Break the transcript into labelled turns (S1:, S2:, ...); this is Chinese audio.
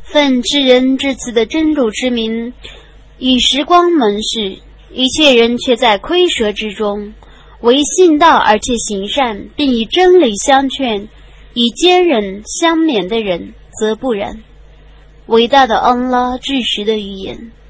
S1: 奉至仁至慈的真主之名，以时光盟誓，一切人却在蝰蛇之中，唯信道而且行善，并以真理相劝，以坚忍相勉的人则不然。伟大的安拉至实的语言。